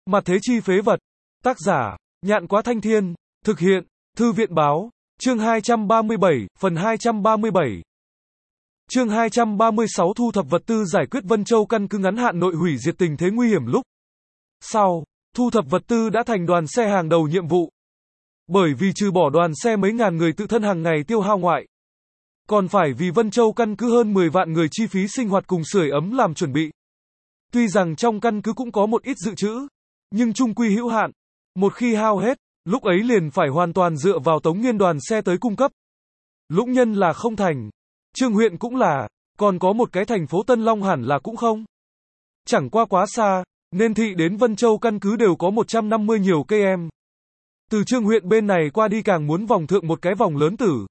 Mặt thế chi phế vật. Tác giả, Nhạn Quá Thanh Thiên. Thực hiện, Thư viện Báo. Chương 237, phần 237. Chương 236 thu thập vật tư giải quyết Vân Châu căn cứ ngắn hạn nội hủy diệt tình thế nguy hiểm lúc sau, thu thập vật tư đã thành đoàn xe hàng đầu nhiệm vụ. Bởi vì trừ bỏ đoàn xe mấy ngàn người tự thân hàng ngày tiêu hao ngoại, còn phải vì Vân Châu căn cứ hơn 10 vạn người chi phí sinh hoạt cùng sưởi ấm làm chuẩn bị. Tuy rằng trong căn cứ cũng có một ít dự trữ, nhưng chung quy hữu hạn. Một khi hao hết, lúc ấy liền phải hoàn toàn dựa vào Tống Nghiên đoàn xe tới cung cấp. Lũng Nhân là không thành, Trương huyện cũng là, còn có một cái thành phố Tân Long hẳn là cũng không. Chẳng qua quá xa, nên thị đến Vân Châu căn cứ đều có 150 nhiều km. Từ Trương huyện bên này qua đi càng muốn vòng thượng một cái vòng lớn tử.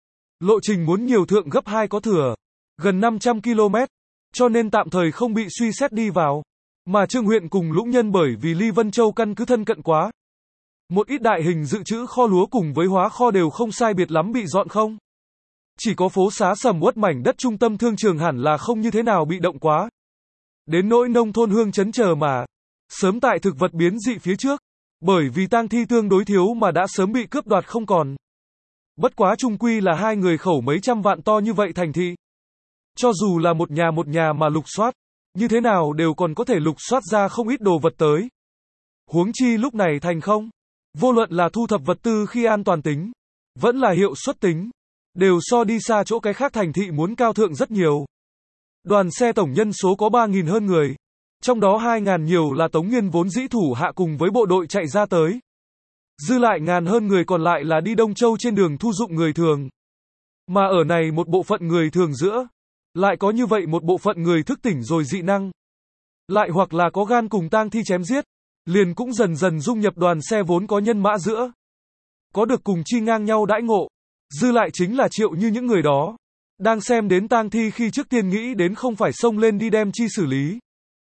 Lộ trình muốn nhiều thượng gấp 2 có thừa, gần 500 km, cho nên tạm thời không bị suy xét đi vào. Mà Trương huyện cùng Lũng Nhân bởi vì ly Vân Châu căn cứ thân cận quá. Một ít đại hình dự trữ kho lúa cùng với hóa kho đều không sai biệt lắm bị dọn không. Chỉ có phố xá sầm uất mảnh đất trung tâm thương trường hẳn là không như thế nào bị động quá. Đến nỗi nông thôn hương chấn chờ mà, sớm tại thực vật biến dị phía trước, bởi vì tang thi tương đối thiếu mà đã sớm bị cướp đoạt không còn. Bất quá chung quy là hai người khẩu mấy trăm vạn to như vậy thành thị. Cho dù là một nhà mà lục soát, như thế nào đều còn có thể lục soát ra không ít đồ vật tới. Huống chi lúc này thành không. Vô luận là thu thập vật tư khi an toàn tính, vẫn là hiệu suất tính, đều so đi xa chỗ cái khác thành thị muốn cao thượng rất nhiều. Đoàn xe tổng nhân số có 3.000 hơn người, trong đó 2.000 nhiều là Tống Nghiên vốn dĩ thủ hạ cùng với bộ đội chạy ra tới. Dư lại ngàn hơn người còn lại là đi Đông Châu trên đường thu dụng người thường. Mà ở này một bộ phận người thường giữa, lại có như vậy một bộ phận người thức tỉnh rồi dị năng. Lại hoặc là có gan cùng tang thi chém giết, liền cũng dần dần dung nhập đoàn xe vốn có nhân mã giữa. Có được cùng chi ngang nhau đãi ngộ. Dư lại chính là Triệu Như những người đó. Đang xem đến tang thi khi trước tiên nghĩ đến không phải xông lên đi đem chi xử lý,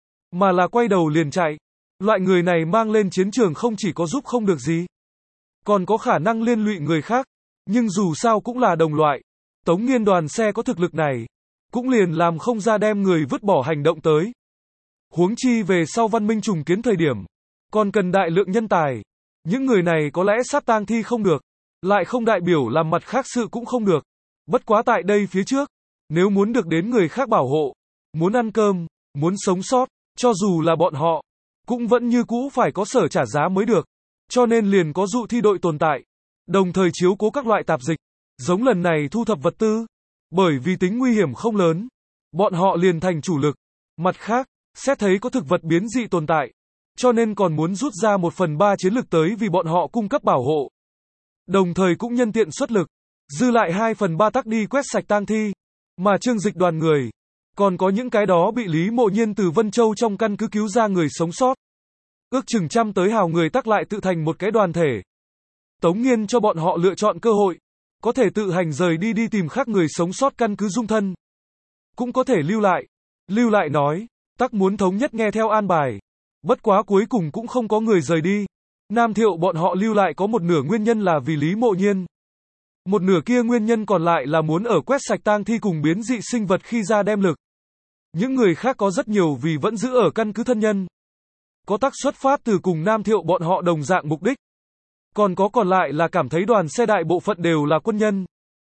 mà là quay đầu liền chạy. Loại người này mang lên chiến trường không chỉ có giúp không được gì, còn có khả năng liên lụy người khác. Nhưng dù sao cũng là đồng loại. Tống Nghiên đoàn xe có thực lực này, cũng liền làm không ra đem người vứt bỏ hành động tới. Huống chi về sau văn minh trùng kiến thời điểm, còn cần đại lượng nhân tài. Những người này có lẽ sát tang thi không được, lại không đại biểu làm mặt khác sự cũng không được. Bất quá tại đây phía trước, nếu muốn được đến người khác bảo hộ, muốn ăn cơm, muốn sống sót, cho dù là bọn họ, cũng vẫn như cũ phải có sở trả giá mới được. Cho nên liền có dụ thi đội tồn tại, đồng thời chiếu cố các loại tạp dịch. Giống lần này thu thập vật tư, bởi vì tính nguy hiểm không lớn, bọn họ liền thành chủ lực. Mặt khác, xét thấy có thực vật biến dị tồn tại, cho nên còn muốn rút ra 1/3 chiến lực tới vì bọn họ cung cấp bảo hộ. Đồng thời cũng nhân tiện xuất lực, dư lại 2/3 tắc đi quét sạch tang thi. Mà Trương Dịch đoàn người, còn có những cái đó bị Lý Mộ Nhiên từ Vân Châu trong căn cứ cứu ra người sống sót. Ước chừng trăm tới hào người tắc lại tự thành một cái đoàn thể. Tống Nghiên cho bọn họ lựa chọn cơ hội, có thể tự hành rời đi tìm khác người sống sót căn cứ dung thân. Cũng có thể lưu lại. Lưu lại nói, tắc muốn thống nhất nghe theo an bài. Bất quá cuối cùng cũng không có người rời đi. Nam Thiệu bọn họ lưu lại có một nửa nguyên nhân là vì Lý Mộ Nhiên. Một nửa kia nguyên nhân còn lại là muốn ở quét sạch tang thi cùng biến dị sinh vật khi ra đem lực. Những người khác có rất nhiều vì vẫn giữ ở căn cứ thân nhân. Có tắc xuất phát từ cùng Nam Thiệu bọn họ đồng dạng mục đích. Còn lại là cảm thấy đoàn xe đại bộ phận đều là quân nhân.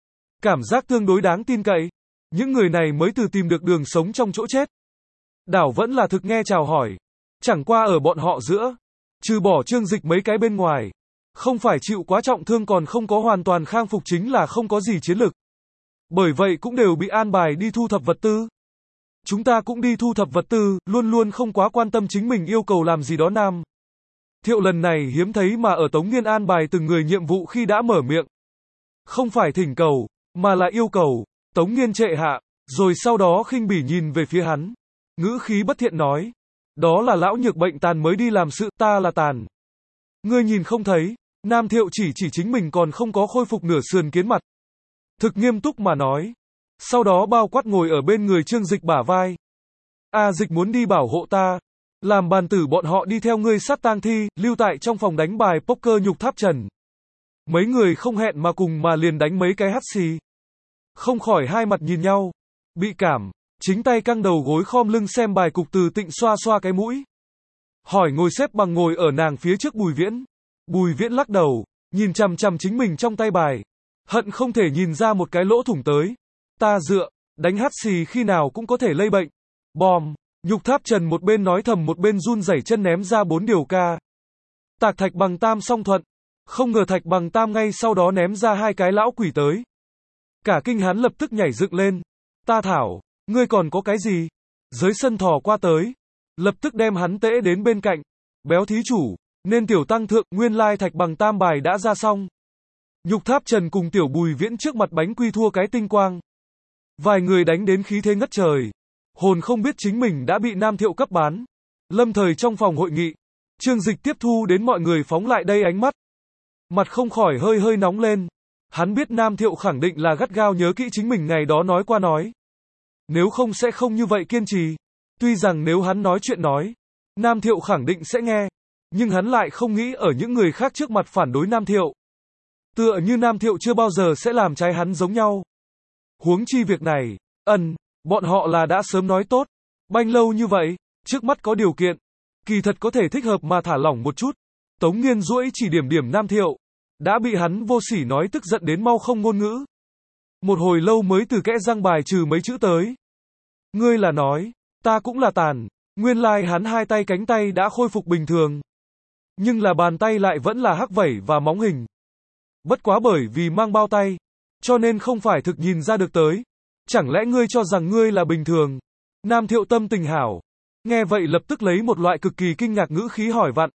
Cảm giác tương đối đáng tin cậy. Những người này mới từ tìm được đường sống trong chỗ chết. Đảo vẫn là thực nghe chào hỏi. Chẳng qua ở bọn họ giữa, trừ bỏ Trương Dịch mấy cái bên ngoài, không phải chịu quá trọng thương còn không có hoàn toàn khang phục chính là không có gì chiến lực. Bởi vậy cũng đều bị an bài đi thu thập vật tư. Chúng ta cũng đi thu thập vật tư, luôn luôn không quá quan tâm chính mình yêu cầu làm gì đó Nam Thiệu lần này hiếm thấy mà ở Tống Nghiên an bài từng người nhiệm vụ khi đã mở miệng. Không phải thỉnh cầu, mà là yêu cầu. Tống Nghiên trệ hạ, rồi sau đó khinh bỉ nhìn về phía hắn. Ngữ khí bất thiện nói. Đó là lão nhược bệnh tàn mới đi làm sự, ta là tàn. Ngươi nhìn không thấy, Nam Thiệu chỉ chính mình còn không có khôi phục nửa sườn kiến mặt. Thực nghiêm túc mà nói. Sau đó bao quát ngồi ở bên người Trương Dịch bả vai. Dịch muốn đi bảo hộ ta. Làm bàn tử bọn họ đi theo ngươi sát tang thi, lưu tại trong phòng đánh bài poker nhục tháp trần. Mấy người không hẹn mà cùng mà liền đánh mấy cái hắt xì. Không khỏi hai mặt nhìn nhau. Bị cảm, chính tay căng đầu gối khom lưng xem bài cục Từ Tịnh xoa xoa cái mũi. hỏi ngồi xếp bằng ngồi ở nàng phía trước Bùi Viễn. Bùi Viễn lắc đầu, nhìn chằm chằm chính mình trong tay bài. Hận không thể nhìn ra một cái lỗ thủng tới. Ta dựa, đánh hắt xì khi nào cũng có thể lây bệnh. Bòm, Nhục Tháp Trần một bên nói thầm một bên run rẩy chân ném ra 4 điều ca. Tạc Thạch Bằng Tam song thuận. Không ngờ Thạch Bằng Tam ngay sau đó ném ra 2 cái lão quỷ tới. Cả kinh hắn lập tức nhảy dựng lên. Ta thảo, ngươi còn có cái gì? Giới sân thò qua tới. Lập tức đem hắn tễ đến bên cạnh. Béo thí chủ, nên tiểu tăng thượng, nguyên lai Thạch Bằng Tam bài đã ra xong. Nhục Tháp Trần cùng tiểu Bùi Viễn trước mặt bánh quy thua cái tinh quang. Vài người đánh đến khí thế ngất trời. Hồn không biết chính mình đã bị Nam Thiệu cấp bán. Lâm thời trong phòng hội nghị. Trương Dịch tiếp thu đến mọi người phóng lại đây ánh mắt. Mặt không khỏi hơi hơi nóng lên. Hắn biết Nam Thiệu khẳng định là gắt gao nhớ kỹ chính mình ngày đó nói qua nói. Nếu không sẽ không như vậy kiên trì. Tuy rằng nếu hắn nói chuyện nói, Nam Thiệu khẳng định sẽ nghe. Nhưng hắn lại không nghĩ ở những người khác trước mặt phản đối Nam Thiệu. Tựa như Nam Thiệu chưa bao giờ sẽ làm trái hắn giống nhau. Huống chi việc này, bọn họ là đã sớm nói tốt. Banh lâu như vậy, trước mắt có điều kiện. Kỳ thật có thể thích hợp mà thả lỏng một chút. Tống Nghiên duỗi chỉ điểm Nam Thiệu. Đã bị hắn vô sỉ nói tức giận đến mau không ngôn ngữ. Một hồi lâu mới từ kẽ răng bài trừ mấy chữ tới. Ngươi là nói, ta cũng là tàn. Nguyên lai hắn 2 tay cánh tay đã khôi phục bình thường. Nhưng là bàn tay lại vẫn là hắc vẩy và móng hình. Bất quá bởi vì mang bao tay, cho nên không phải thực nhìn ra được tới. Chẳng lẽ ngươi cho rằng ngươi là bình thường? Nam Thiệu tâm tình hảo. Nghe vậy lập tức lấy một loại cực kỳ kinh ngạc ngữ khí hỏi vặn.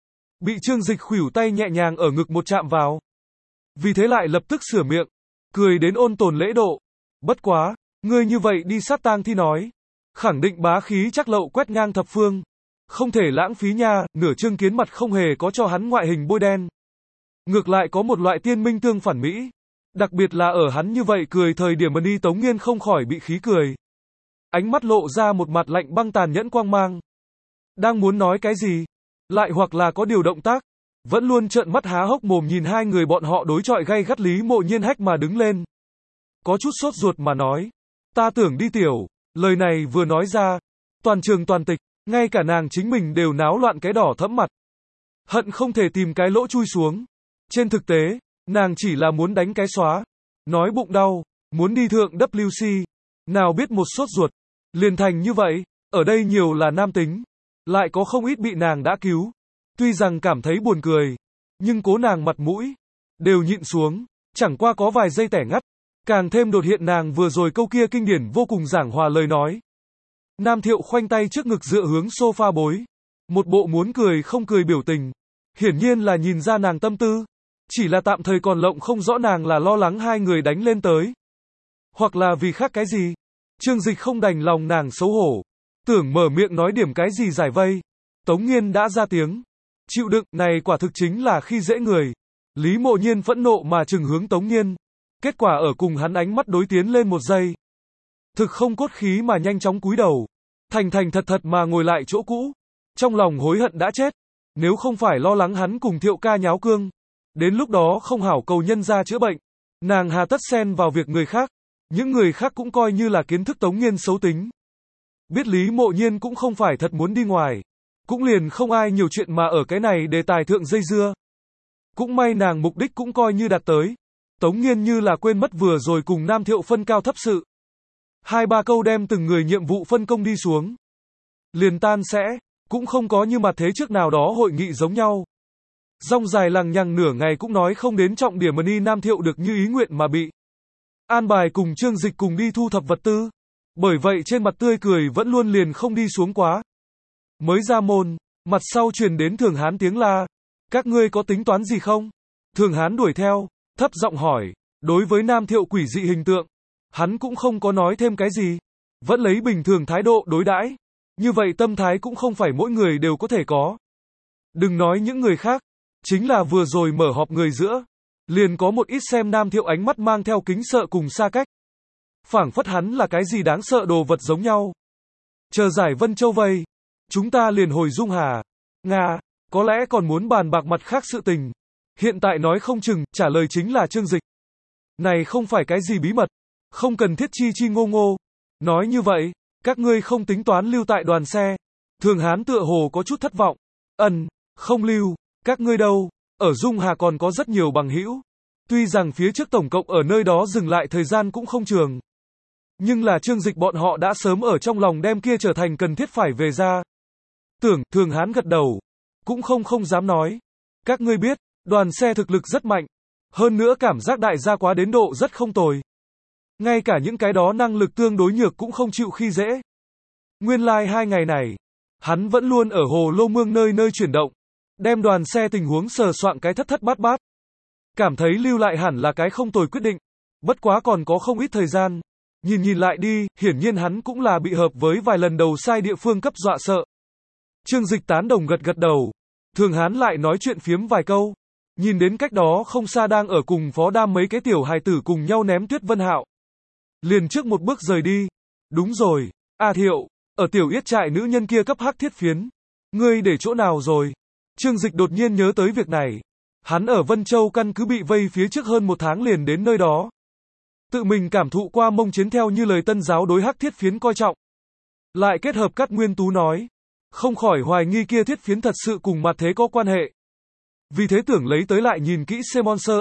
Bị Trương Dịch khuỷu tay nhẹ nhàng ở ngực một chạm vào. Vì thế lại lập tức sửa miệng. Cười đến ôn tồn lễ độ. Bất quá, ngươi như vậy đi sát tang thi nói. Khẳng định bá khí chắc lậu quét ngang thập phương. Không thể lãng phí nha, nửa Trương Kiến mặt không hề có cho hắn ngoại hình bôi đen. Ngược lại có một loại tiên minh tương phản mỹ. Đặc biệt là ở hắn như vậy cười thời điểm mà đi Tống Nghiên không khỏi bị khí cười. Ánh mắt lộ ra một mặt lạnh băng tàn nhẫn quang mang. Đang muốn nói cái gì? Lại hoặc là có điều động tác. Vẫn luôn trợn mắt há hốc mồm nhìn hai người bọn họ đối chọi gay gắt Lý Mộ Nhiên hách mà đứng lên. Có chút sốt ruột mà nói. Ta tưởng đi tiểu. Lời này vừa nói ra. Toàn trường toàn tịch. Ngay cả nàng chính mình đều náo loạn cái đỏ thẫm mặt. Hận không thể tìm cái lỗ chui xuống. Trên thực tế, nàng chỉ là muốn đánh cái xóa. Nói bụng đau. Muốn đi thượng WC. Nào biết một sốt ruột. Liền thành như vậy. Ở đây nhiều là nam tính. Lại có không ít bị nàng đã cứu. Tuy rằng cảm thấy buồn cười. Nhưng cố nàng mặt mũi. Đều nhịn xuống. Chẳng qua có vài giây tẻ ngắt. Càng thêm đột hiện nàng vừa rồi câu kia kinh điển vô cùng giảng hòa lời nói. Nam Thiệu khoanh tay trước ngực dựa hướng sofa bối. Một bộ muốn cười không cười biểu tình. Hiển nhiên là nhìn ra nàng tâm tư. Chỉ là tạm thời còn lộng không rõ nàng là lo lắng hai người đánh lên tới. Hoặc là vì khác cái gì. Trương Dịch không đành lòng nàng xấu hổ. Tưởng mở miệng nói điểm cái gì giải vây. Tống Nghiên đã ra tiếng. Chịu đựng, này quả thực chính là khi dễ người. Lý Mộ Nhiên phẫn nộ mà trừng hướng Tống Nghiên. Kết quả ở cùng hắn ánh mắt đối tiến lên một giây. Thực không cốt khí mà nhanh chóng cúi đầu. Thành thành thật thật mà ngồi lại chỗ cũ. Trong lòng hối hận đã chết. Nếu không phải lo lắng hắn cùng Thiệu ca nháo cương. Đến lúc đó không hảo cầu nhân ra chữa bệnh. Nàng hà tất xen vào việc người khác. Những người khác cũng coi như là kiến thức Tống Nghiên xấu tính. Biết Lý Mộ Nhiên cũng không phải thật muốn đi ngoài. Cũng liền không ai nhiều chuyện mà ở cái này đề tài thượng dây dưa. Cũng may nàng mục đích cũng coi như đạt tới. Tống Nghiên như là quên mất vừa rồi cùng Nam Thiệu phân cao thấp sự. 2-3 câu đem từng người nhiệm vụ phân công đi xuống. Liền tan sẽ, cũng không có như mặt thế trước nào đó hội nghị giống nhau. Rong dài lằng nhằng nửa ngày cũng nói không đến trọng điểm mà đi Nam Thiệu được như ý nguyện mà bị. An bài cùng Trương Dịch cùng đi thu thập vật tư. Bởi vậy trên mặt tươi cười vẫn luôn liền không đi xuống quá. Mới ra môn, mặt sau truyền đến Thường Hán tiếng la. Các ngươi có tính toán gì không? Thường Hán đuổi theo, thấp giọng hỏi. Đối với Nam Thiệu quỷ dị hình tượng, hắn cũng không có nói thêm cái gì. Vẫn lấy bình thường thái độ đối đãi. Như vậy tâm thái cũng không phải mỗi người đều có thể có. Đừng nói những người khác. Chính là vừa rồi mở họp người giữa. Liền có một ít xem Nam Thiệu ánh mắt mang theo kính sợ cùng xa cách. Phảng phất hắn là cái gì đáng sợ đồ vật giống nhau. Chờ giải Vân Châu vây. Chúng ta liền hồi Dung Hà. Nga, có lẽ còn muốn bàn bạc mặt khác sự tình. Hiện tại nói không chừng, trả lời chính là Trương Dịch. Này không phải cái gì bí mật. Không cần thiết chi chi ngô ngô. Nói như vậy, các ngươi không tính toán lưu tại đoàn xe. Thường Hán tựa hồ có chút thất vọng. Không lưu, các ngươi đâu, ở Dung Hà còn có rất nhiều bằng hữu. Tuy rằng phía trước tổng cộng ở nơi đó dừng lại thời gian cũng không trường. Nhưng là Trương Dịch bọn họ đã sớm ở trong lòng đem kia trở thành cần thiết phải về ra. Thường Hán gật đầu. Cũng không dám nói. Các ngươi biết, đoàn xe thực lực rất mạnh. Hơn nữa cảm giác đại gia quá đến độ rất không tồi. Ngay cả những cái đó năng lực tương đối nhược cũng không chịu khi dễ. Nguyên lai 2 ngày này, hắn vẫn luôn ở Hồ Lô Mương nơi nơi chuyển động. Đem đoàn xe tình huống sờ soạn cái thất bát. Cảm thấy lưu lại hẳn là cái không tồi quyết định. Bất quá còn có không ít thời gian. Nhìn lại đi, hiển nhiên hắn cũng là bị hợp với vài lần đầu sai địa phương cấp dọa sợ. Trương Dịch tán đồng gật đầu. Thường Hán lại nói chuyện phiếm vài câu. Nhìn đến cách đó không xa đang ở cùng Phó Đam mấy cái tiểu hài tử cùng nhau ném Tuyết Vân Hạo. Liền trước một bước rời đi. Đúng rồi, Thiệu, ở tiểu yết trại nữ nhân kia cấp hắc thiết phiến. Ngươi để chỗ nào rồi? Trương Dịch đột nhiên nhớ tới việc này. Hắn ở Vân Châu căn cứ bị vây phía trước hơn 1 tháng liền đến nơi đó. Tự mình cảm thụ qua mông chiến theo như lời Tân giáo đối hắc thiết phiến coi trọng. Lại kết hợp Cát Nguyên Tú nói. Không khỏi hoài nghi kia thiết phiến thật sự cùng mặt thế có quan hệ. Vì thế tưởng lấy tới lại nhìn kỹ Semonser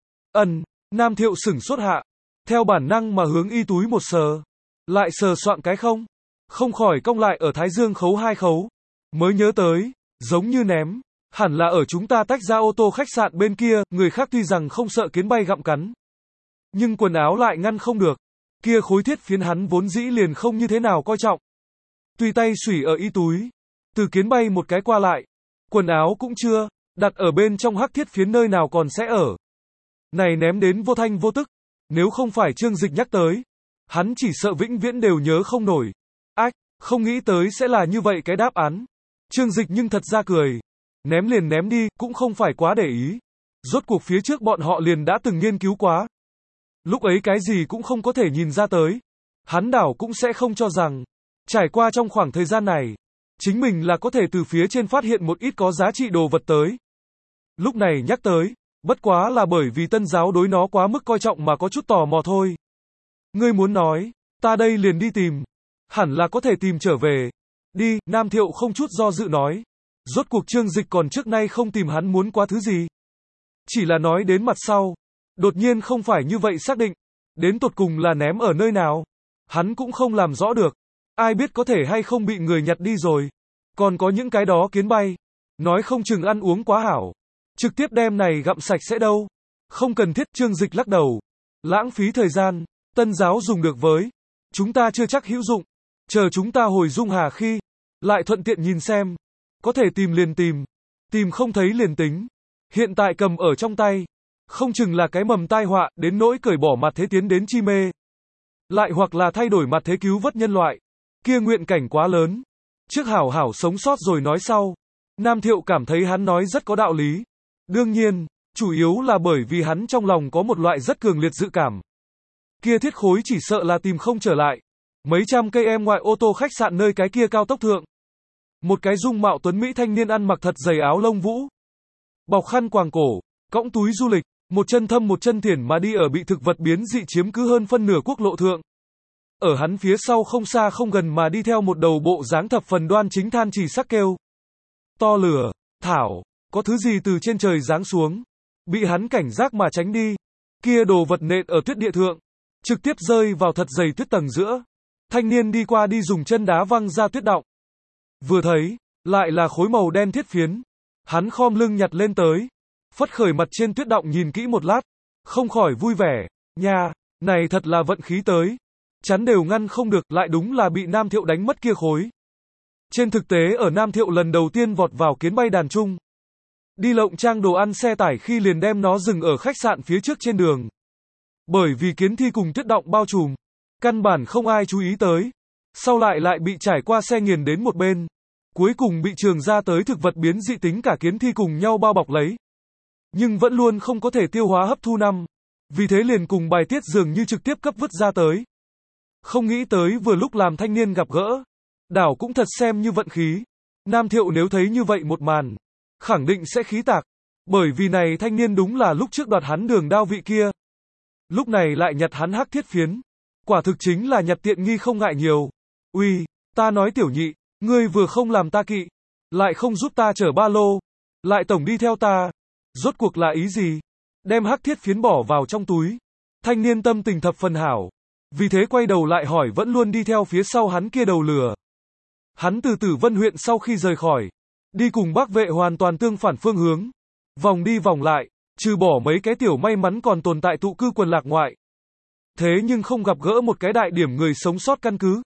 Nam Thiệu sửng sốt hạ. Theo bản năng mà hướng y túi một sờ. Lại sờ soạn cái không khỏi cong lại ở Thái Dương khấu 2 khấu. Mới nhớ tới, giống như ném. Hẳn là ở chúng ta tách ra ô tô khách sạn bên kia, người khác tuy rằng không sợ kiến bay gặm cắn. Nhưng quần áo lại ngăn không được. Kia khối thiết phiến hắn vốn dĩ liền không như thế nào coi trọng. Tùy tay xủy ở y túi. Từ kiến bay một cái qua lại. Quần áo cũng chưa, đặt ở bên trong hắc thiết phiến nơi nào còn sẽ ở. Này ném đến vô thanh vô tức. Nếu không phải Trương Dịch nhắc tới. Hắn chỉ sợ vĩnh viễn đều nhớ không nổi. Không nghĩ tới sẽ là như vậy cái đáp án. Trương Dịch nhưng thật ra cười. Ném liền ném đi, cũng không phải quá để ý. Rốt cuộc phía trước bọn họ liền đã từng nghiên cứu quá. Lúc ấy cái gì cũng không có thể nhìn ra tới. Hắn đảo cũng sẽ không cho rằng, trải qua trong khoảng thời gian này, chính mình là có thể từ phía trên phát hiện một ít có giá trị đồ vật tới. Lúc này nhắc tới, bất quá là bởi vì Tân giáo đối nó quá mức coi trọng mà có chút tò mò thôi. Ngươi muốn nói, ta đây liền đi tìm. Hẳn là có thể tìm trở về. Đi, Nam Thiệu không chút do dự nói. Rốt cuộc Trương Dịch còn trước nay không tìm hắn muốn qua thứ gì. Chỉ là nói đến mặt sau. Đột nhiên không phải như vậy xác định. Đến tột cùng là ném ở nơi nào. Hắn cũng không làm rõ được. Ai biết có thể hay không bị người nhặt đi rồi. Còn có những cái đó kiến bay. Nói không chừng ăn uống quá hảo. Trực tiếp đem này gặm sạch sẽ đâu. Không cần thiết. Trương Dịch lắc đầu. Lãng phí thời gian. Tân giáo dùng được với. Chúng ta chưa chắc hữu dụng. Chờ chúng ta hồi Dung Hà khi. Lại thuận tiện nhìn xem. Có thể tìm liền tìm. Tìm không thấy liền tính. Hiện tại cầm ở trong tay. Không chừng là cái mầm tai họa, đến nỗi cởi bỏ mặt thế tiến đến chi mê. Lại hoặc là thay đổi mặt thế cứu vớt nhân loại. Kia nguyện cảnh quá lớn. Trước hảo hảo sống sót rồi nói sau. Nam Thiệu cảm thấy hắn nói rất có đạo lý. Đương nhiên, chủ yếu là bởi vì hắn trong lòng có một loại rất cường liệt dự cảm. Kia thiết khối chỉ sợ là tìm không trở lại. Mấy trăm cây em ngoại ô tô khách sạn nơi cái kia cao tốc thượng. Một cái dung mạo tuấn Mỹ thanh niên ăn mặc thật dày áo lông vũ. Bọc khăn quàng cổ, cõng túi du lịch, một chân thâm một chân thiển mà đi ở bị thực vật biến dị chiếm cứ hơn phân nửa quốc lộ thượng. Ở hắn phía sau không xa không gần mà đi theo một đầu bộ dáng thập phần đoan chính than chỉ sắc kêu. To lửa, thảo, có thứ gì từ trên trời giáng xuống. Bị hắn cảnh giác mà tránh đi. Kia đồ vật nện ở tuyết địa thượng. Trực tiếp rơi vào thật dày tuyết tầng giữa. Thanh niên đi qua đi dùng chân đá văng ra tuyết đọng. Vừa thấy, lại là khối màu đen thiết phiến. Hắn khom lưng nhặt lên tới. Phất khởi mặt trên tuyết đọng nhìn kỹ một lát. Không khỏi vui vẻ. Nha, này thật là vận khí tới. Chắn đều ngăn không được, lại đúng là bị Nam Thiệu đánh mất kia khối. Trên thực tế ở Nam Thiệu lần đầu tiên vọt vào kiến bay đàn trung. Đi lộng trang đồ ăn xe tải khi liền đem nó dừng ở khách sạn phía trước trên đường. Bởi vì kiến thi cùng tuyết đọng bao trùm. Căn bản không ai chú ý tới. Sau lại bị trải qua xe nghiền đến một bên. Cuối cùng bị trường ra tới thực vật biến dị tính cả kiến thi cùng nhau bao bọc lấy. Nhưng vẫn luôn không có thể tiêu hóa hấp thu năm. Vì thế liền cùng bài tiết dường như trực tiếp cấp vứt ra tới. Không nghĩ tới vừa lúc làm thanh niên gặp gỡ. Đảo cũng thật xem như vận khí. Nam Thiệu nếu thấy như vậy một màn. Khẳng định sẽ khí tạc. Bởi vì này thanh niên đúng là lúc trước đoạt hắn đường đao vị kia. Lúc này lại nhặt hắn hắc thiết phiến. Quả thực chính là nhặt tiện nghi không ngại nhiều. Uy, ta nói tiểu nhị, ngươi vừa không làm ta kỵ. lại không giúp ta chở ba lô, lại tổng đi theo ta. Rốt cuộc là ý gì? Đem hắc thiết phiến bỏ vào trong túi. Thanh niên tâm tình thập phần hảo. Vì thế quay đầu lại hỏi vẫn luôn đi theo phía sau hắn kia đầu lừa. Hắn từ Tử Vân huyện sau khi rời khỏi, đi cùng Bác Vệ hoàn toàn tương phản phương hướng. Vòng đi vòng lại, trừ bỏ mấy cái tiểu may mắn còn tồn tại tụ cư quần lạc ngoại. Thế nhưng không gặp gỡ một cái đại điểm người sống sót căn cứ.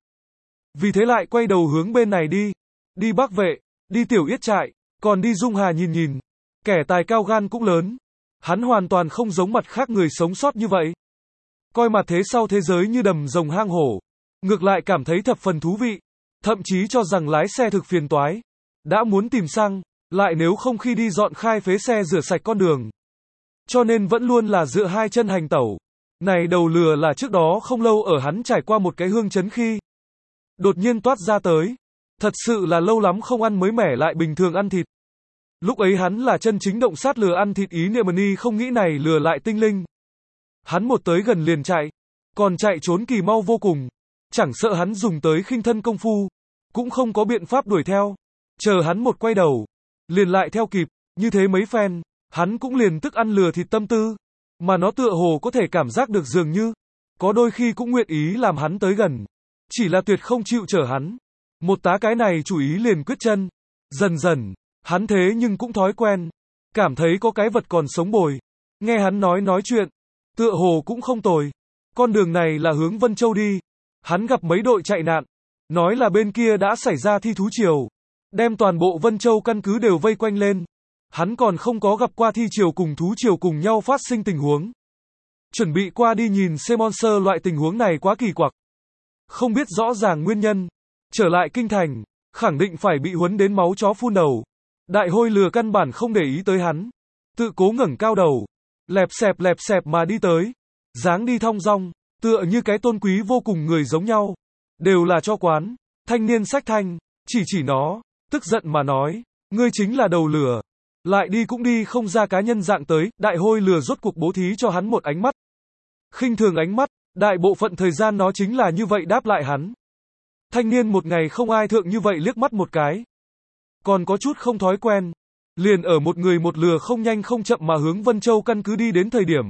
Vì thế lại quay đầu hướng bên này đi. Đi Bác Vệ, đi Tiểu Yết trại, còn đi Dung Hà nhìn nhìn. Kẻ tài cao gan cũng lớn. Hắn hoàn toàn không giống mặt khác người sống sót như vậy. Coi mặt thế sau thế giới như đầm rồng hang hổ. Ngược lại cảm thấy thập phần thú vị. Thậm chí cho rằng lái xe thực phiền toái. Đã muốn tìm xăng, lại nếu không khi đi dọn khai phế xe rửa sạch con đường. Cho nên vẫn luôn là dựa hai chân hành tẩu. Này đầu lừa là trước đó không lâu ở hắn trải qua một cái hương chấn khi. Đột nhiên toát ra tới. Thật sự là lâu lắm không ăn mới mẻ lại bình thường ăn thịt. Lúc ấy hắn là chân chính động sát lừa ăn thịt ý Nemani không nghĩ này lừa lại tinh linh. Hắn một tới gần liền chạy. Còn chạy trốn kỳ mau vô cùng. Chẳng sợ hắn dùng tới khinh thân công phu. Cũng không có biện pháp đuổi theo. Chờ hắn một quay đầu. Liền lại theo kịp. Như thế mấy phen. Hắn cũng liền tức ăn lừa thịt tâm tư. Mà nó tựa hồ có thể cảm giác được dường như. Có đôi khi cũng nguyện ý làm hắn tới gần. Chỉ là tuyệt không chịu chở hắn. Một tá cái này chủ ý liền quyết chân. Dần dần. Hắn thế nhưng cũng thói quen. Cảm thấy có cái vật còn sống bồi. Nghe hắn nói chuyện. Tựa hồ cũng không tồi. Con đường này là hướng Vân Châu đi. Hắn gặp mấy đội chạy nạn. Nói là bên kia đã xảy ra thi thú triều. Đem toàn bộ Vân Châu căn cứ đều vây quanh lên. Hắn còn không có gặp qua thi triều cùng thú triều cùng nhau phát sinh tình huống. Chuẩn bị qua đi nhìn xem monster loại tình huống này quá kỳ quặc. Không biết rõ ràng nguyên nhân. Trở lại kinh thành. Khẳng định phải bị huấn đến máu chó phun đầu. Đại hôi lừa căn bản không để ý tới hắn. Tự cố ngẩng cao đầu. Lẹp xẹp mà đi tới. Dáng đi thong dong. Tựa như cái tôn quý vô cùng người giống nhau. Đều là cho quán. Thanh niên sách thanh. Chỉ nó. Tức giận mà nói. Ngươi chính là đầu lừa. Lại đi cũng đi không ra cá nhân dạng tới. Đại hôi lừa rốt cuộc bố thí cho hắn một ánh mắt. Khinh thường ánh mắt. Đại bộ phận thời gian nó chính là như vậy đáp lại hắn. Thanh niên một ngày không ai thượng như vậy liếc mắt một cái. Còn có chút không thói quen. Liền ở một người một lừa không nhanh không chậm mà hướng Vân Châu căn cứ đi đến thời điểm.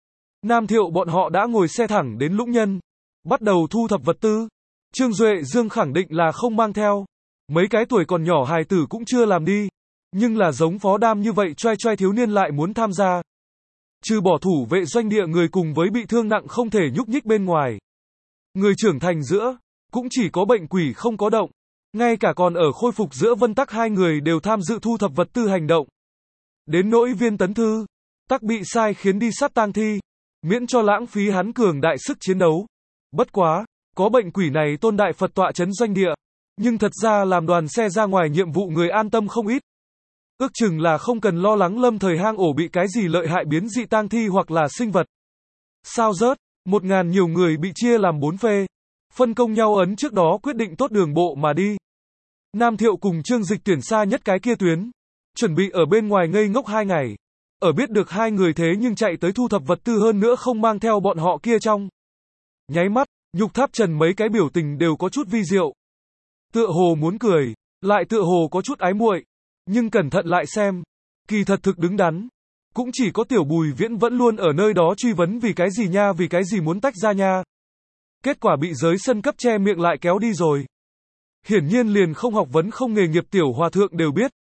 Nam Thiệu bọn họ đã ngồi xe thẳng đến Lũng Nhân. Bắt đầu thu thập vật tư. Trương Duệ Dương khẳng định là không mang theo. Mấy cái tuổi còn nhỏ hài tử cũng chưa làm đi. Nhưng là giống Phó Đam như vậy trai thiếu niên lại muốn tham gia. Trừ bỏ thủ vệ doanh địa người cùng với bị thương nặng không thể nhúc nhích bên ngoài. Người trưởng thành giữa. Cũng chỉ có bệnh quỷ không có động. Ngay cả còn ở khôi phục giữa Vân Tắc hai người đều tham dự thu thập vật tư hành động. Đến nỗi Viên Tấn Thư. Tắc bị sai khiến đi sát tang thi. Miễn cho lãng phí hắn cường đại sức chiến đấu. Bất quá. Có bệnh quỷ này tôn đại Phật tọa chấn doanh địa. Nhưng thật ra làm đoàn xe ra ngoài nhiệm vụ người an tâm không ít. Ước chừng là không cần lo lắng lâm thời hang ổ bị cái gì lợi hại biến dị tang thi hoặc là sinh vật. Sao rớt. 1000 nhiều người bị chia làm 4 phê. Phân công nhau ấn trước đó quyết định tốt đường bộ mà đi. Nam Thiệu cùng Trương Dịch tuyển xa nhất cái kia tuyến. Chuẩn bị ở bên ngoài ngây ngốc 2 ngày. Ở biết được hai người thế nhưng chạy tới thu thập vật tư hơn nữa không mang theo bọn họ kia trong. Nháy mắt, Nhục Tháp Trần mấy cái biểu tình đều có chút vi diệu. Tựa hồ muốn cười, lại tựa hồ có chút ái muội. Nhưng cẩn thận lại xem. Kỳ thật thực đứng đắn. Cũng chỉ có Tiểu Bùi Viễn vẫn luôn ở nơi đó truy vấn vì cái gì muốn tách ra nha. Kết quả bị giới sân cấp che miệng lại kéo đi rồi. Hiển nhiên liền không học vấn không nghề nghiệp Tiểu Hòa Thượng đều biết.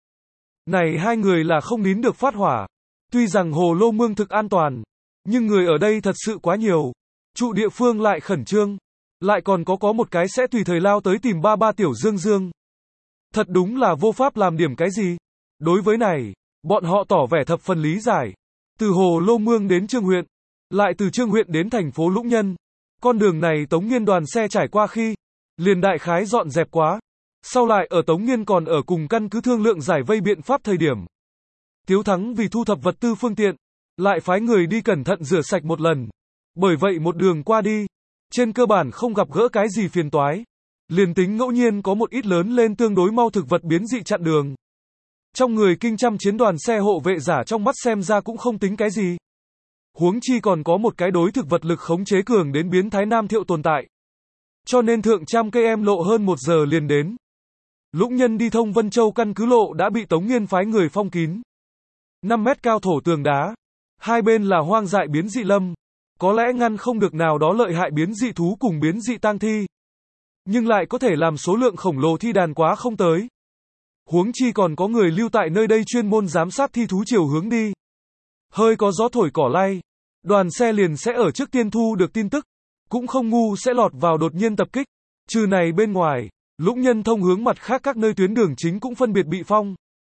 Này hai người là không nín được phát hỏa. Tuy rằng Hồ Lô Mương thực an toàn. Nhưng người ở đây thật sự quá nhiều. Trụ địa phương lại khẩn trương. Lại còn có một cái sẽ tùy thời lao tới tìm ba Tiểu Dương. Thật đúng là vô pháp làm điểm cái gì. Đối với này, bọn họ tỏ vẻ thập phần lý giải. Từ Hồ Lô Mương đến Trương huyện. Lại từ Trương huyện đến thành phố Lũng Nhân. Con đường này Tống Nghiên đoàn xe trải qua khi. Liền đại khái dọn dẹp quá. Sau lại ở Tống Nghiên còn ở cùng căn cứ thương lượng giải vây biện pháp thời điểm. Tiếu Thắng vì thu thập vật tư phương tiện. Lại phái người đi cẩn thận rửa sạch một lần. Bởi vậy một đường qua đi. Trên cơ bản không gặp gỡ cái gì phiền toái. Liền tính ngẫu nhiên có một ít lớn lên tương đối mau thực vật biến dị chặn đường. Trong người kinh trăm chiến đoàn xe hộ vệ giả trong mắt xem ra cũng không tính cái gì. Huống chi còn có một cái đối thực vật lực khống chế cường đến biến thái Nam Thiệu tồn tại. Cho nên thượng trăm cây em lộ hơn 1 giờ liền đến. Lũng Nhân đi thông Vân Châu căn cứ lộ đã bị Tống Nghiên phái người phong kín. 5 mét cao thổ tường đá. Hai bên là hoang dại biến dị lâm. Có lẽ ngăn không được nào đó lợi hại biến dị thú cùng biến dị tang thi. Nhưng lại có thể làm số lượng khổng lồ thi đàn quá không tới. Huống chi còn có người lưu tại nơi đây chuyên môn giám sát thi thú chiều hướng đi. Hơi có gió thổi cỏ lay, đoàn xe liền sẽ ở trước tiên thu được tin tức. Cũng không ngu sẽ lọt vào đột nhiên tập kích. Trừ này bên ngoài, Lũng Nhân thông hướng mặt khác các nơi tuyến đường chính cũng phân biệt bị phong.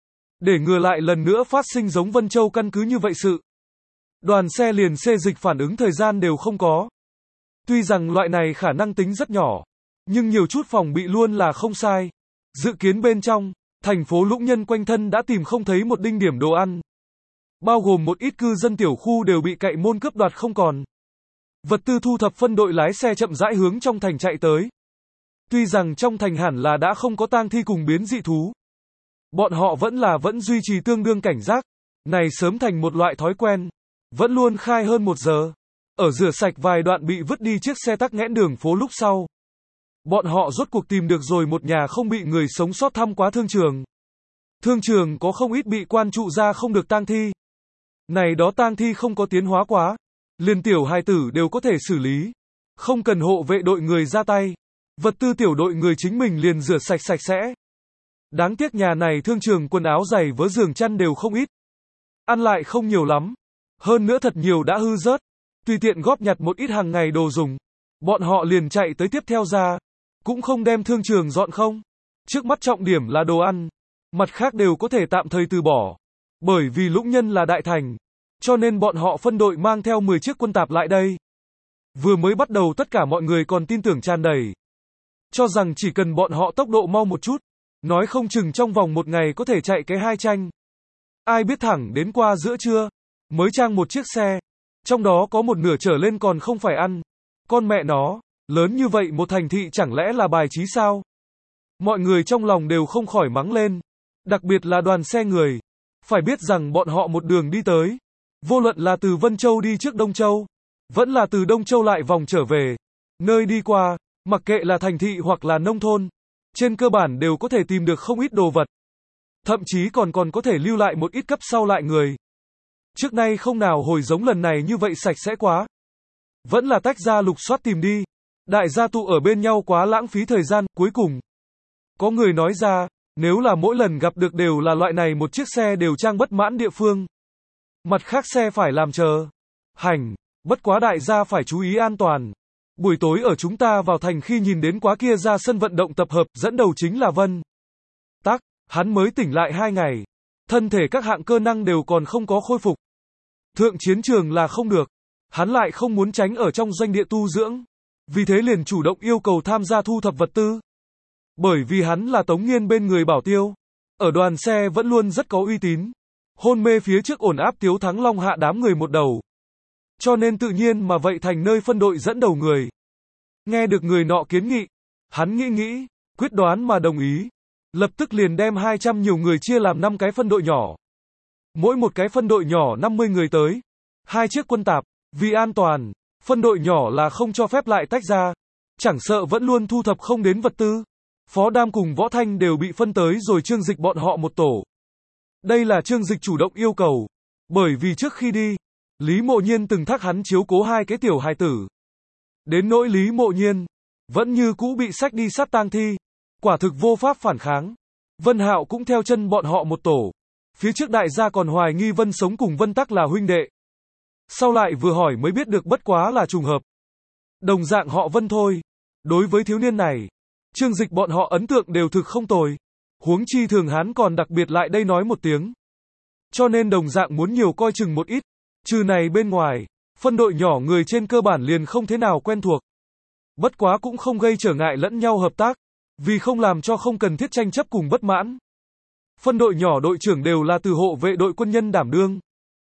Để ngừa lại lần nữa phát sinh giống Vân Châu căn cứ như vậy sự. Đoàn xe liền xê dịch phản ứng thời gian đều không có. Tuy rằng loại này khả năng tính rất nhỏ, nhưng nhiều chút phòng bị luôn là không sai. Dự kiến bên trong, thành phố Lũng Nhân quanh thân đã tìm không thấy một đinh điểm đồ ăn. Bao gồm một ít cư dân tiểu khu đều bị cậy môn cướp đoạt không còn. Vật tư thu thập phân đội lái xe chậm rãi hướng trong thành chạy tới. Tuy rằng trong thành hẳn là đã không có tang thi cùng biến dị thú. Bọn họ vẫn duy trì tương đương cảnh giác. Này sớm thành một loại thói quen. Vẫn luôn khai hơn 1 giờ. Ở rửa sạch vài đoạn bị vứt đi chiếc xe tắc nghẽn đường phố lúc sau. Bọn họ rốt cuộc tìm được rồi một nhà không bị người sống sót thăm quá thương trường. Thương trường có không ít bị quan trụ ra không được tang thi. Này đó tang thi không có tiến hóa quá. Liền tiểu hài tử đều có thể xử lý. Không cần hộ vệ đội người ra tay. Vật tư tiểu đội người chính mình liền rửa sạch sạch sẽ. Đáng tiếc nhà này thương trường quần áo giày vớ giường chăn đều không ít. Ăn lại không nhiều lắm. Hơn nữa thật nhiều đã hư rớt. Tùy tiện góp nhặt một ít hàng ngày đồ dùng. Bọn họ liền chạy tới tiếp theo ra. Cũng không đem thương trường dọn không. Trước mắt trọng điểm là đồ ăn. Mặt khác đều có thể tạm thời từ bỏ. Bởi vì Lũng Nhân là đại thành. Cho nên bọn họ phân đội mang theo 10 chiếc quân tạp lại đây. Vừa mới bắt đầu tất cả mọi người còn tin tưởng tràn đầy. Cho rằng chỉ cần bọn họ tốc độ mau một chút. Nói không chừng trong vòng 1 ngày có thể chạy cái 2 tranh. Ai biết thẳng đến qua giữa trưa. Mới trang một chiếc xe. Trong đó có một nửa trở lên còn không phải ăn. Con mẹ nó, lớn như vậy một thành thị chẳng lẽ là bài trí sao? Mọi người trong lòng đều không khỏi mắng lên. Đặc biệt là đoàn xe người. Phải biết rằng bọn họ một đường đi tới. Vô luận là từ Vân Châu đi trước Đông Châu. Vẫn là từ Đông Châu lại vòng trở về. Nơi đi qua, mặc kệ là thành thị hoặc là nông thôn. Trên cơ bản đều có thể tìm được không ít đồ vật. Thậm chí còn có thể lưu lại một ít cấp sau lại người. Trước nay không nào hồi giống lần này như vậy sạch sẽ quá. Vẫn là tách ra lục soát tìm đi. Đại gia tụ ở bên nhau quá lãng phí thời gian, cuối cùng. Có người nói ra, nếu là mỗi lần gặp được đều là loại này một chiếc xe đều trang bất mãn địa phương. Mặt khác xe phải làm chờ. Hành, bất quá đại gia phải chú ý an toàn. Buổi tối ở chúng ta vào thành khi nhìn đến quá kia ra sân vận động tập hợp, dẫn đầu chính là Vân Tắc, hắn mới tỉnh lại 2 ngày. Thân thể các hạng cơ năng đều còn không có khôi phục. Thượng chiến trường là không được. Hắn lại không muốn tránh ở trong doanh địa tu dưỡng. Vì thế liền chủ động yêu cầu tham gia thu thập vật tư. Bởi vì hắn là Tống Nghiên bên người bảo tiêu. Ở đoàn xe vẫn luôn rất có uy tín. Hôn mê phía trước ổn áp Tiếu Thắng Long hạ đám người một đầu. Cho nên tự nhiên mà vậy thành nơi phân đội dẫn đầu người. Nghe được người nọ kiến nghị. Hắn nghĩ, quyết đoán mà đồng ý. Lập tức liền đem 200 nhiều người chia làm 5 cái phân đội nhỏ. Mỗi một cái phân đội nhỏ 50 người tới. 2 chiếc quân tạp. Vì an toàn, phân đội nhỏ là không cho phép lại tách ra. Chẳng sợ vẫn luôn thu thập không đến vật tư. Phó Đam cùng Võ Thanh đều bị phân tới rồi Trương Dịch bọn họ một tổ. Đây là Trương Dịch chủ động yêu cầu. Bởi vì trước khi đi, Lý Mộ Nhiên từng thác hắn chiếu cố 2 cái tiểu hài tử. Đến nỗi Lý Mộ Nhiên, vẫn như cũ bị xách đi sát tang thi. Quả thực vô pháp phản kháng. Vân Hạo cũng theo chân bọn họ một tổ. Phía trước đại gia còn hoài nghi Vân Sống cùng Vân Tắc là huynh đệ. Sau lại vừa hỏi mới biết được bất quá là trùng hợp. Đồng dạng họ Vân thôi. Đối với thiếu niên này, Trương Dịch bọn họ ấn tượng đều thực không tồi. Huống chi Thường Hán còn đặc biệt lại đây nói một tiếng. Cho nên đồng dạng muốn nhiều coi chừng một ít. Trừ này bên ngoài, phân đội nhỏ người trên cơ bản liền không thế nào quen thuộc. Bất quá cũng không gây trở ngại lẫn nhau hợp tác. Vì không làm cho không cần thiết tranh chấp cùng bất mãn. Phân đội nhỏ đội trưởng đều là từ hộ vệ đội quân nhân đảm đương.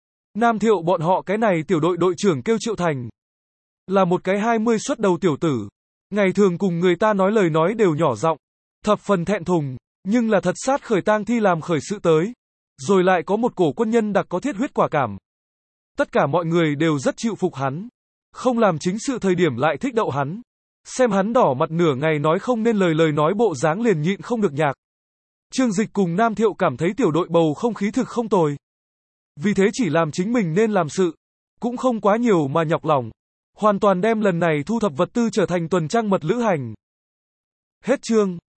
Nam Thiệu bọn họ cái này tiểu đội đội trưởng kêu Triệu Thành. Là một cái 20 xuất đầu tiểu tử. Ngày thường cùng người ta nói lời nói đều nhỏ giọng, thập phần thẹn thùng, nhưng là thật sát khởi tang thi làm khởi sự tới. Rồi lại có một cổ quân nhân đặc có thiết huyết quả cảm. Tất cả mọi người đều rất chịu phục hắn. Không làm chính sự thời điểm lại thích đậu hắn. Xem hắn đỏ mặt nửa ngày nói không nên lời nói bộ dáng liền nhịn không được nhạc. Trương Dịch cùng Nam Thiệu cảm thấy tiểu đội bầu không khí thực không tồi. Vì thế chỉ làm chính mình nên làm sự. Cũng không quá nhiều mà nhọc lòng. Hoàn toàn đem lần này thu thập vật tư trở thành tuần trăng mật lữ hành. Hết chương.